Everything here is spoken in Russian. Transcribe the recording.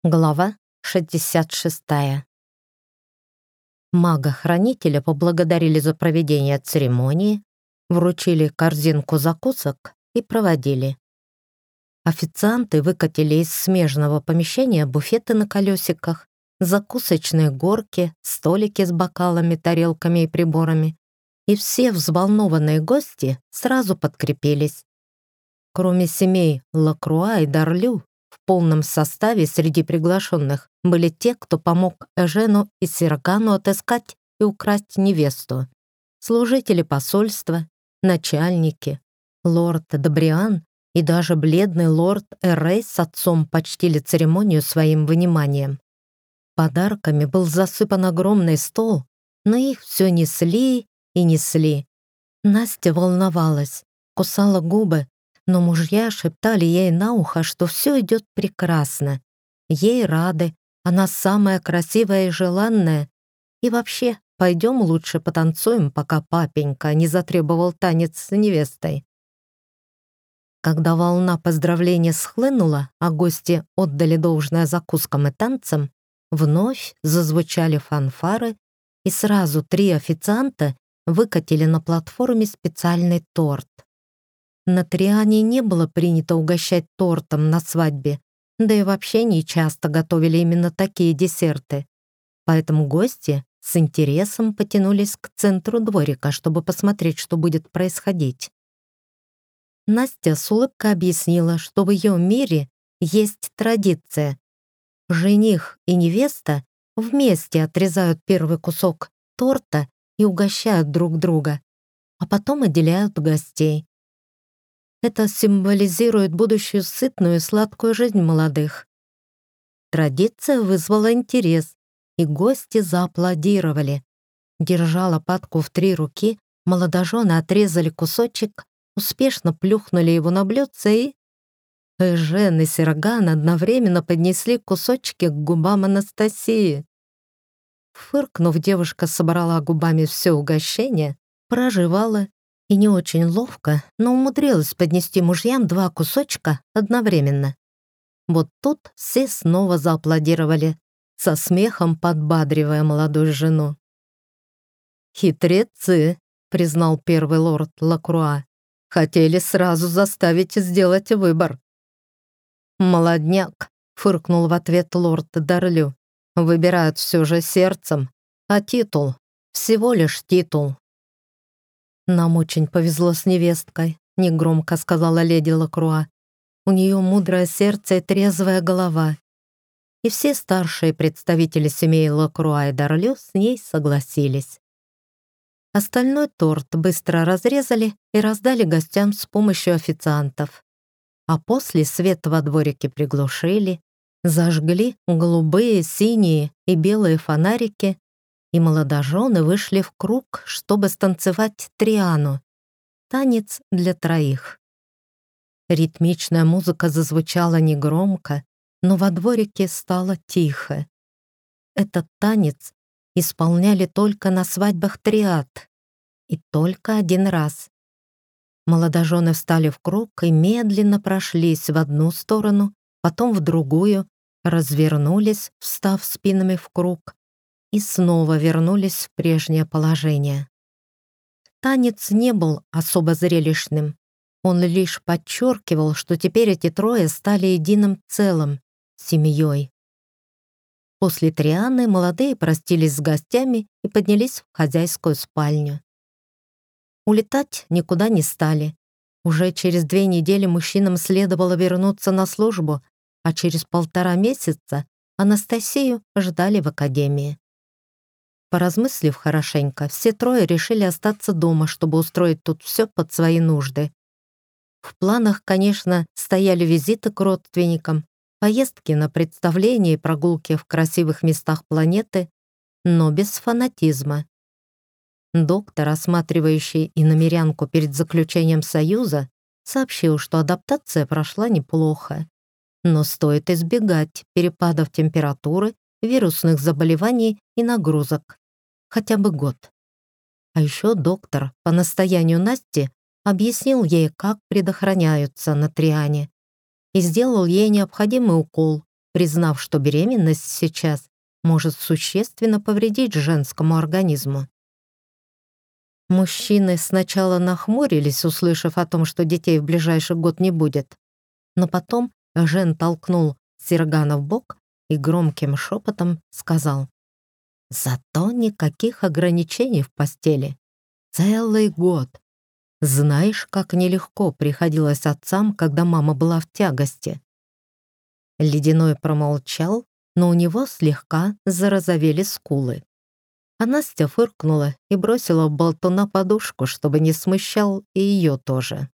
Глава 66. Мага-хранителя поблагодарили за проведение церемонии, вручили корзинку закусок и проводили. Официанты выкатили из смежного помещения буфеты на колесиках, закусочные горки, столики с бокалами, тарелками и приборами, и все взволнованные гости сразу подкрепились. Кроме семей Лакруа и Дарлю, в полном составе среди приглашенных были те, кто помог Эжену и Сирагану отыскать и украсть невесту. Служители посольства, начальники, лорд Добриан и даже бледный лорд Эррей с отцом почтили церемонию своим вниманием. Подарками был засыпан огромный стол, но их все несли и несли. Настя волновалась, кусала губы, но мужья шептали ей на ухо, что все идет прекрасно. Ей рады, она самая красивая и желанная. И вообще, пойдем лучше потанцуем, пока папенька не затребовал танец с невестой. Когда волна поздравления схлынула, а гости отдали должное закускам и танцам, вновь зазвучали фанфары, и сразу 3 официанта выкатили на платформе специальный торт. На Триане не было принято угощать тортом на свадьбе, да и вообще не часто готовили именно такие десерты. Поэтому гости с интересом потянулись к центру дворика, чтобы посмотреть, что будет происходить. Настя с улыбкой объяснила, что в ее мире есть традиция. Жених и невеста вместе отрезают первый кусок торта и угощают друг друга, а потом отделяют гостей. Это символизирует будущую сытную и сладкую жизнь молодых. Традиция вызвала интерес, и гости зааплодировали. Держа лопатку в 3 руки, молодожены отрезали кусочек, успешно плюхнули его на блюдце и... Эжен и Сираган одновременно поднесли кусочки к губам Анастасии. Фыркнув, девушка собрала губами все угощение, прожевала и не очень ловко, но умудрилась поднести мужьям 2 кусочка одновременно. Вот тут все снова зааплодировали, со смехом подбадривая молодую жену. «Хитрецы», — признал первый лорд Лакруа, «хотели сразу заставить сделать выбор». «Молодняк», — фыркнул в ответ лорд Дарлю, «выбирают все же сердцем, а титул — всего лишь титул». «Нам очень повезло с невесткой», — негромко сказала леди Лакруа. «У нее мудрое сердце и трезвая голова». И все старшие представители семей Лакруа и Дарлю с ней согласились. Остальной торт быстро разрезали и раздали гостям с помощью официантов. А после свет во дворике приглушили, зажгли голубые, синие и белые фонарики, и молодожены вышли в круг, чтобы станцевать триану. Танец для 3. Ритмичная музыка зазвучала негромко, но во дворике стало тихо. Этот танец исполняли только на свадьбах триад, и только 1 раз. Молодожены встали в круг и медленно прошлись в одну сторону, потом в другую, развернулись, встав спинами в круг, и снова вернулись в прежнее положение. Танец не был особо зрелищным. Он лишь подчеркивал, что теперь эти 3 стали единым целым, семьей. После трианы молодые простились с гостями и поднялись в хозяйскую спальню. Улетать никуда не стали. Уже через 2 недели мужчинам следовало вернуться на службу, а через 1,5 месяца Анастасию ждали в академии. Поразмыслив хорошенько, все 3 решили остаться дома, чтобы устроить тут все под свои нужды. В планах, конечно, стояли визиты к родственникам, поездки на представления и прогулки в красивых местах планеты, но без фанатизма. Доктор, осматривающий иномерянку перед заключением союза, сообщил, что адаптация прошла неплохо, но стоит избегать перепадов температуры, вирусных заболеваний и нагрузок. Хотя бы год. А еще доктор, по настоянию Насти, объяснил ей, как предохраняются на Триане, и сделал ей необходимый укол, признав, что беременность сейчас может существенно повредить женскому организму. Мужчины сначала нахмурились, услышав о том, что детей в ближайший год не будет, но потом Жен толкнул Сергана в бок и громким шепотом сказал: «Зато никаких ограничений в постели. Целый год. Знаешь, как нелегко приходилось отцам, когда мама была в тягости». Ледяной промолчал, но у него слегка зарозовели скулы. А Настя фыркнула и бросила болтуна подушку, чтобы не смущал и ее тоже.